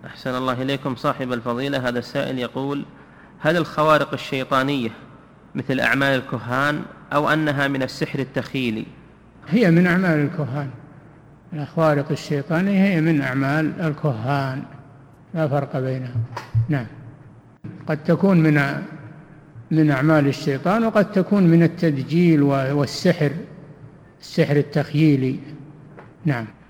أحسن الله إليكم صاحب الفضيلة. هذا السائل يقول: هل الخوارق الشيطانية مثل أعمال الكهان أو أنها من السحر التخيلي؟ هي من أعمال الكهان. الخوارق الشيطانية هي من أعمال الكهان، لا فرق بينها. نعم، قد تكون من أعمال الشيطان، وقد تكون من التدجيل والسحر، السحر التخييلي. نعم.